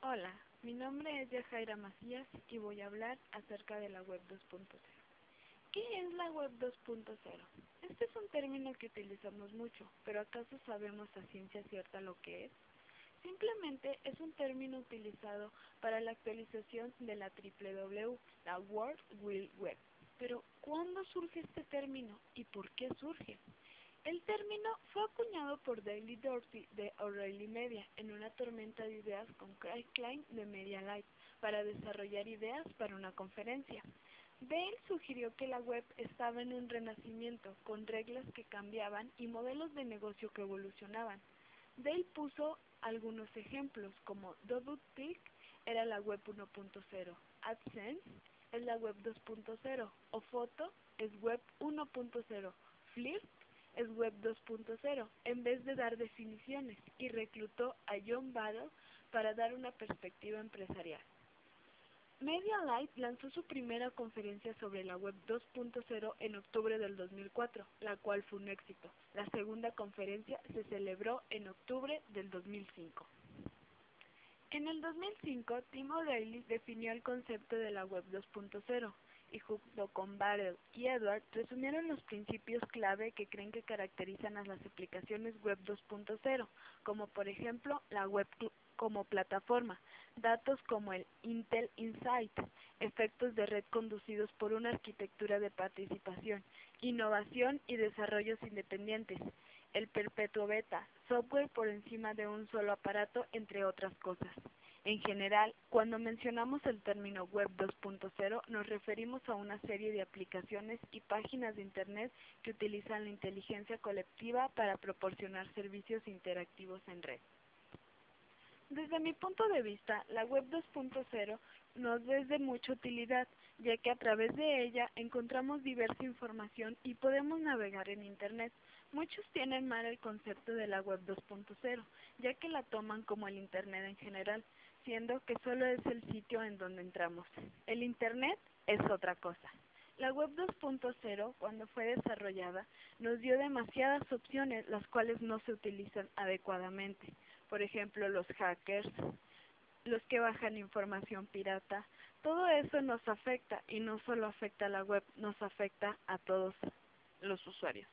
Hola, mi nombre es Yajaira Macías y voy a hablar acerca de la Web 2.0. ¿Qué es la Web 2.0? Este es un término que utilizamos mucho, pero ¿acaso sabemos a ciencia cierta lo que es? Simplemente es un término utilizado para la actualización de la WWW, la World Wide Web. Pero, ¿cuándo surge este término y por qué surge? El término fue acuñado por Dale Dorsey de O'Reilly Media en una tormenta de ideas con Craig Klein de Media Lite para desarrollar ideas para una conferencia. Dale sugirió que la web estaba en un renacimiento con reglas que cambiaban y modelos de negocio que evolucionaban. Dale puso algunos ejemplos como DoubleClick era la web 1.0, AdSense es la web 2.0 o Photo es web 1.0, Flirt es web 2.0, en vez de dar definiciones, y reclutó a John Battle para dar una perspectiva empresarial. MediaLite lanzó su primera conferencia sobre la web 2.0 en octubre del 2004, la cual fue un éxito. La segunda conferencia se celebró en octubre del 2005. En el 2005, Tim O'Reilly definió el concepto de la web 2.0 y junto con Battle y Edward resumieron los principios clave que creen que caracterizan a las aplicaciones web 2.0, como por ejemplo la web como plataforma, datos como el Intel Insight, efectos de red conducidos por una arquitectura de participación, innovación y desarrollos independientes, el perpetuo beta, software por encima de un solo aparato, entre otras cosas. En general, cuando mencionamos el término Web 2.0, nos referimos a una serie de aplicaciones y páginas de Internet que utilizan la inteligencia colectiva para proporcionar servicios interactivos en red. Desde mi punto de vista, la Web 2.0 nos es de mucha utilidad, ya que a través de ella encontramos diversa información y podemos navegar en Internet. Muchos tienen mal el concepto de la Web 2.0, ya que la toman como el Internet en general, siendo que solo es el sitio en donde entramos. El Internet es otra cosa. La Web 2.0, cuando fue desarrollada, nos dio demasiadas opciones, las cuales no se utilizan adecuadamente. Por ejemplo, los hackers, los que bajan información pirata, todo eso nos afecta y no solo afecta a la web, nos afecta a todos los usuarios.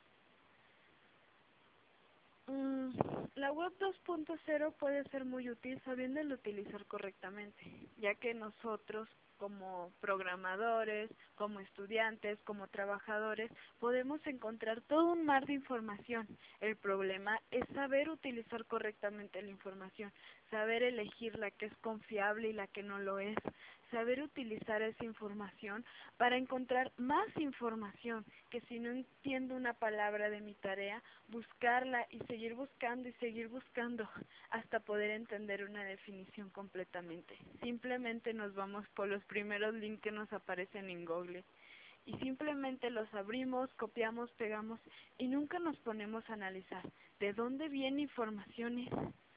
La web 2.0 puede ser muy útil sabiéndolo utilizar correctamente, ya que nosotros como programadores, como estudiantes, como trabajadores, podemos encontrar todo un mar de información. El problema es saber utilizar correctamente la información, saber elegir la que es confiable y la que no lo es, saber utilizar esa información para encontrar más información, que si no entiendo una palabra de mi tarea, buscarla y seguir buscando hasta poder entender una definición completamente. Simplemente nos vamos por los primeros links que nos aparecen en Google y simplemente los abrimos, copiamos, pegamos y nunca nos ponemos a analizar de dónde viene información,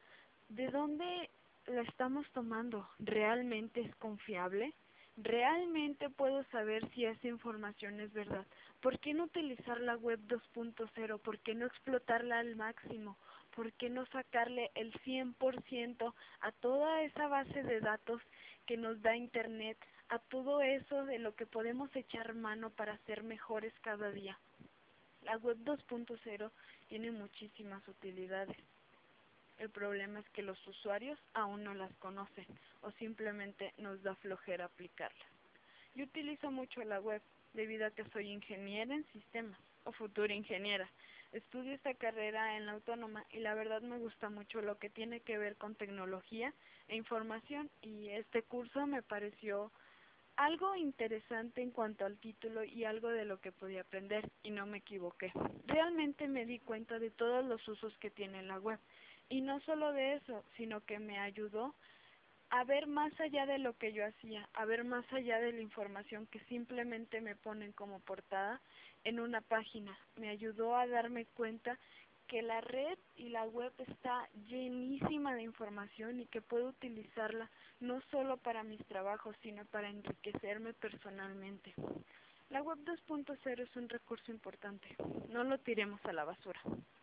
de dónde la estamos tomando, ¿realmente es confiable? ¿Realmente puedo saber si esa información es verdad? ¿Por qué no utilizar la web 2.0? ¿Por qué no explotarla al máximo? ¿Por qué no sacarle el 100% a toda esa base de datos que nos da Internet, a todo eso de lo que podemos echar mano para ser mejores cada día? La web 2.0 tiene muchísimas utilidades. El problema es que los usuarios aún no las conocen o simplemente nos da flojera aplicarlas. Yo utilizo mucho la web debido a que soy ingeniera en sistemas o futura ingeniera. Estudio esta carrera en la Autónoma y la verdad me gusta mucho lo que tiene que ver con tecnología e información, y este curso me pareció algo interesante en cuanto al título y algo de lo que podía aprender, y no me equivoqué. Realmente me di cuenta de todos los usos que tiene la web, y no solo de eso, sino que me ayudó a ver más allá de lo que yo hacía, a ver más allá de la información que simplemente me ponen como portada en una página. Me ayudó a darme cuenta que la red y la web está llenísima de información y que puedo utilizarla no solo para mis trabajos, sino para enriquecerme personalmente. La web 2.0 es un recurso importante, no lo tiremos a la basura.